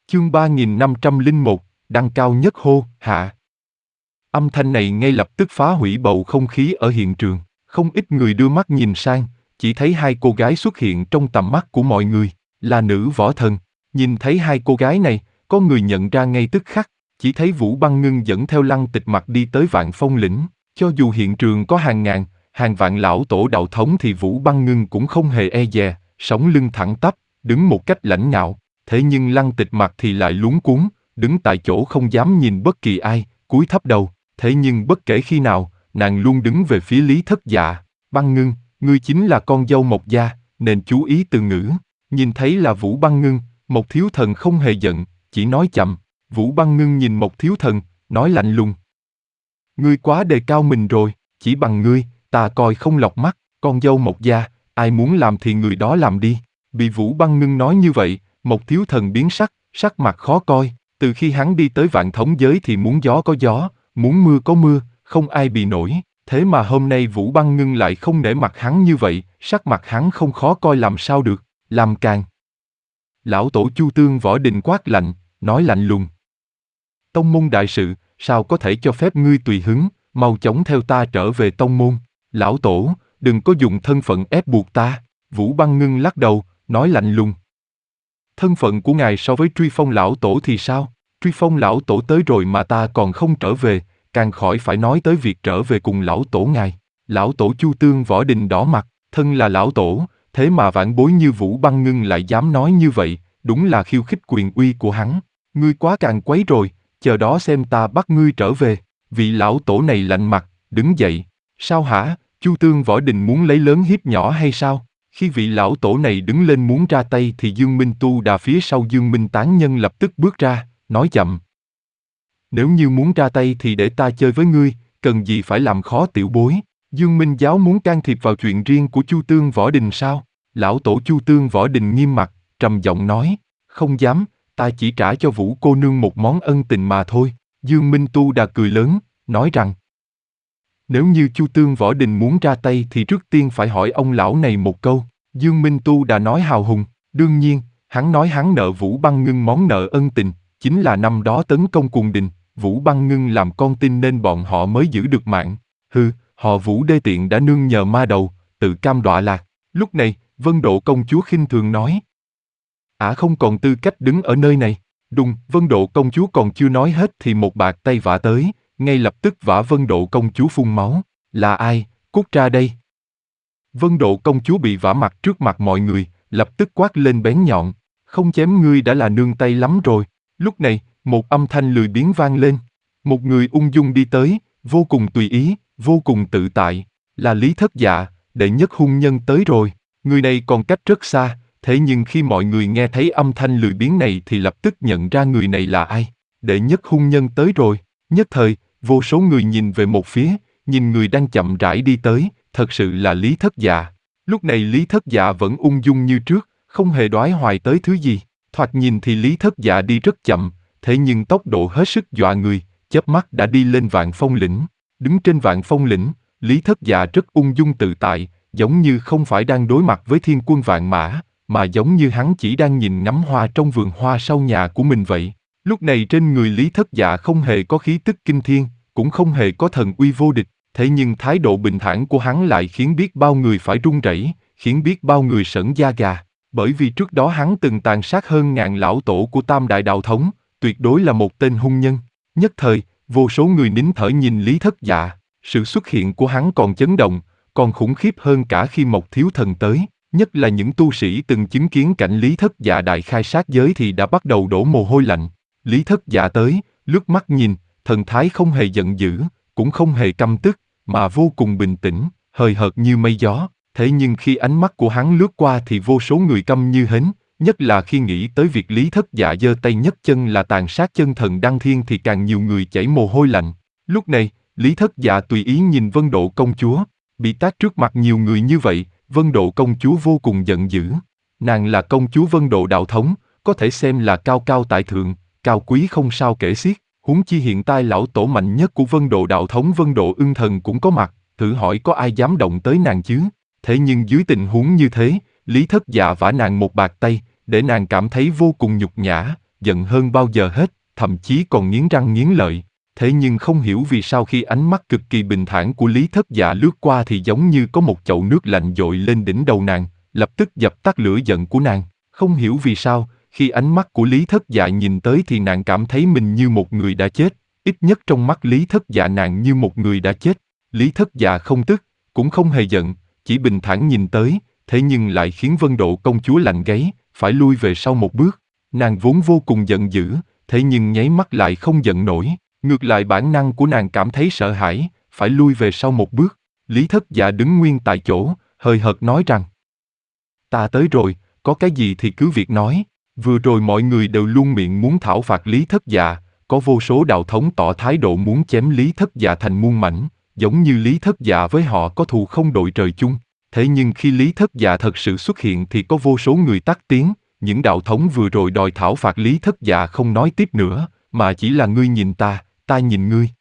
Chương 3501, đăng cao nhất hô, hạ. Âm thanh này ngay lập tức phá hủy bầu không khí ở hiện trường. Không ít người đưa mắt nhìn sang, chỉ thấy hai cô gái xuất hiện trong tầm mắt của mọi người, là nữ võ thần. Nhìn thấy hai cô gái này, có người nhận ra ngay tức khắc, chỉ thấy Vũ Băng Ngưng dẫn theo Lăng Tịch Mặc đi tới Vạn Phong lĩnh. Cho dù hiện trường có hàng ngàn, hàng vạn lão tổ đạo thống thì Vũ Băng Ngưng cũng không hề e dè, sống lưng thẳng tắp, đứng một cách lãnh ngạo. Thế nhưng Lăng Tịch Mặc thì lại luống cuống, đứng tại chỗ không dám nhìn bất kỳ ai, cúi thấp đầu. Thế nhưng bất kể khi nào, nàng luôn đứng về phía Lý Thất Dạ. Băng Ngưng, ngươi chính là con dâu Mộc gia, nên chú ý từ ngữ. Nhìn thấy là Vũ Băng Ngưng, Mộc Thiếu Thần không hề giận, chỉ nói chậm. Vũ Băng Ngưng nhìn Mộc Thiếu Thần, nói lạnh lùng. Ngươi quá đề cao mình rồi, chỉ bằng ngươi, ta coi không lọt mắt, con dâu Mộc gia, ai muốn làm thì người đó làm đi. Bị Vũ Băng Ngưng nói như vậy, Mộc Thiếu Thần biến sắc, sắc mặt khó coi. Từ khi hắn đi tới Vạn Thống giới thì muốn gió có gió, muốn mưa có mưa, không ai bị nổi. Thế mà hôm nay Vũ Băng Ngưng lại không nể mặt hắn như vậy, sắc mặt hắn không khó coi làm sao được, làm càn. Lão tổ Chu Tương Võ Đình quát lạnh, nói lạnh lùng. Tông môn đại sự, sao có thể cho phép ngươi tùy hứng, mau chóng theo ta trở về tông môn. Lão tổ, đừng có dùng thân phận ép buộc ta. Vũ Băng Ngưng lắc đầu, nói lạnh lùng. Thân phận của ngài so với Truy Phong lão tổ thì sao? Truy Phong lão tổ tới rồi mà ta còn không trở về, càng khỏi phải nói tới việc trở về cùng lão tổ ngài. Lão tổ Chu Tương Võ Đình đỏ mặt, thân là lão tổ, thế mà vãn bối như Vũ Băng Ngưng lại dám nói như vậy, đúng là khiêu khích quyền uy của hắn. Ngươi quá càng quấy rồi, chờ đó xem ta bắt ngươi trở về. Vị lão tổ này lạnh mặt, đứng dậy. Sao hả, Chu Tương Võ Đình muốn lấy lớn hiếp nhỏ hay sao? Khi vị lão tổ này đứng lên muốn ra tay thì Dương Minh Tu Đà phía sau Dương Minh Tán Nhân lập tức bước ra, nói chậm. Nếu như muốn ra tay thì để ta chơi với ngươi, cần gì phải làm khó tiểu bối. Dương Minh Giáo muốn can thiệp vào chuyện riêng của Chu Tương Võ Đình sao? Lão tổ Chu Tương Võ Đình nghiêm mặt, trầm giọng nói, không dám, ta chỉ trả cho Vũ cô nương một món ân tình mà thôi. Dương Minh Tu Đà cười lớn, nói rằng, nếu như Chu Tương Võ Đình muốn ra tay thì trước tiên phải hỏi ông lão này một câu. Dương Minh Tu đã nói hào hùng, đương nhiên, hắn nói hắn nợ Vũ Băng Ngưng món nợ ân tình, chính là năm đó tấn công Cuồng Đình, Vũ Băng Ngưng làm con tin nên bọn họ mới giữ được mạng. Hừ, họ Vũ đê tiện đã nương nhờ ma đầu, tự cam đọa lạc. Lúc này, Vân Độ công chúa khinh thường nói. Không còn tư cách đứng ở nơi này. Đùng, Vân Độ công chúa còn chưa nói hết thì một bạt tay vả tới, ngay lập tức vả Vân Độ công chúa phun máu. Là ai, cút ra đây. Vân Độ công chúa bị vả mặt trước mặt mọi người, lập tức quát lên bén nhọn, không chém ngươi đã là nương tay lắm rồi. Lúc này, một âm thanh lười biếng vang lên. Một người ung dung đi tới, vô cùng tùy ý, vô cùng tự tại, là Lý Thất Dạ, đệ nhất hung nhân tới rồi. Người này còn cách rất xa, thế nhưng khi mọi người nghe thấy âm thanh lười biếng này thì lập tức nhận ra người này là ai. Đệ nhất hung nhân tới rồi. Nhất thời, vô số người nhìn về một phía, nhìn người đang chậm rãi đi tới, thật sự là Lý Thất Dạ. Lúc này Lý Thất Dạ vẫn ung dung như trước, không hề đoái hoài tới thứ gì. Thoạt nhìn thì Lý Thất Dạ đi rất chậm, thế nhưng tốc độ hết sức dọa người, chớp mắt đã đi lên Vạn Phong lĩnh. Đứng trên Vạn Phong lĩnh, Lý Thất Dạ rất ung dung tự tại, giống như không phải đang đối mặt với thiên quân vạn mã, mà giống như hắn chỉ đang nhìn ngắm hoa trong vườn hoa sau nhà của mình vậy. Lúc này trên người Lý Thất Dạ không hề có khí tức kinh thiên, cũng không hề có thần uy vô địch, thế nhưng thái độ bình thản của hắn lại khiến biết bao người phải run rẩy, khiến biết bao người sởn da gà. Bởi vì trước đó hắn từng tàn sát hơn ngàn lão tổ của Tam Đại Đạo Thống, tuyệt đối là một tên hung nhân. Nhất thời, vô số người nín thở nhìn Lý Thất Dạ, sự xuất hiện của hắn còn chấn động, còn khủng khiếp hơn cả khi Mộc Thiếu Thần tới. Nhất là những tu sĩ từng chứng kiến cảnh Lý Thất Dạ đại khai sát giới thì đã bắt đầu đổ mồ hôi lạnh. Lý Thất Dạ tới, lướt mắt nhìn, thần thái không hề giận dữ, cũng không hề căm tức, mà vô cùng bình tĩnh, hời hợt như mây gió. Thế nhưng khi ánh mắt của hắn lướt qua thì vô số người câm như hến, nhất là khi nghĩ tới việc Lý Thất Dạ giơ tay nhấc chân là tàn sát chân thần đăng thiên thì càng nhiều người chảy mồ hôi lạnh. Lúc này, Lý Thất Dạ tùy ý nhìn Vân Độ công chúa, bị tát trước mặt nhiều người như vậy, Vân Độ công chúa vô cùng giận dữ. Nàng là công chúa Vân Độ Đạo Thống, có thể xem là cao cao tại thượng, cao quý không sao kể xiết. Huống chi hiện tại lão tổ mạnh nhất của Vân Độ Đạo Thống Vân Độ Ưng Thần cũng có mặt, thử hỏi có ai dám động tới nàng chứ? Thế nhưng dưới tình huống như thế, Lý Thất Dạ vả nàng một bạt tay, để nàng cảm thấy vô cùng nhục nhã, giận hơn bao giờ hết, thậm chí còn nghiến răng nghiến lợi. Thế nhưng không hiểu vì sao khi ánh mắt cực kỳ bình thản của Lý Thất Dạ lướt qua thì giống như có một chậu nước lạnh dội lên đỉnh đầu nàng, lập tức dập tắt lửa giận của nàng. Không hiểu vì sao, khi ánh mắt của Lý Thất Dạ nhìn tới thì nàng cảm thấy mình như một người đã chết, ít nhất trong mắt Lý Thất Dạ nàng như một người đã chết. Lý Thất Dạ không tức, cũng không hề giận, chỉ bình thản nhìn tới, thế nhưng lại khiến Vân Độ công chúa lạnh gáy, phải lui về sau một bước. Nàng vốn vô cùng giận dữ, thế nhưng nháy mắt lại không giận nổi. Ngược lại bản năng của nàng cảm thấy sợ hãi, phải lui về sau một bước. Lý Thất Dạ đứng nguyên tại chỗ, hời hợt nói rằng: Ta tới rồi, có cái gì thì cứ việc nói. Vừa rồi mọi người đều luôn miệng muốn thảo phạt Lý Thất Dạ, có vô số đạo thống tỏ thái độ muốn chém Lý Thất Dạ thành muôn mảnh, giống như Lý Thất Dạ với họ có thù không đội trời chung. Thế nhưng khi Lý Thất Dạ thật sự xuất hiện thì có vô số người tắt tiếng, những đạo thống vừa rồi đòi thảo phạt Lý Thất Dạ không nói tiếp nữa, mà chỉ là ngươi nhìn ta nhìn ngươi.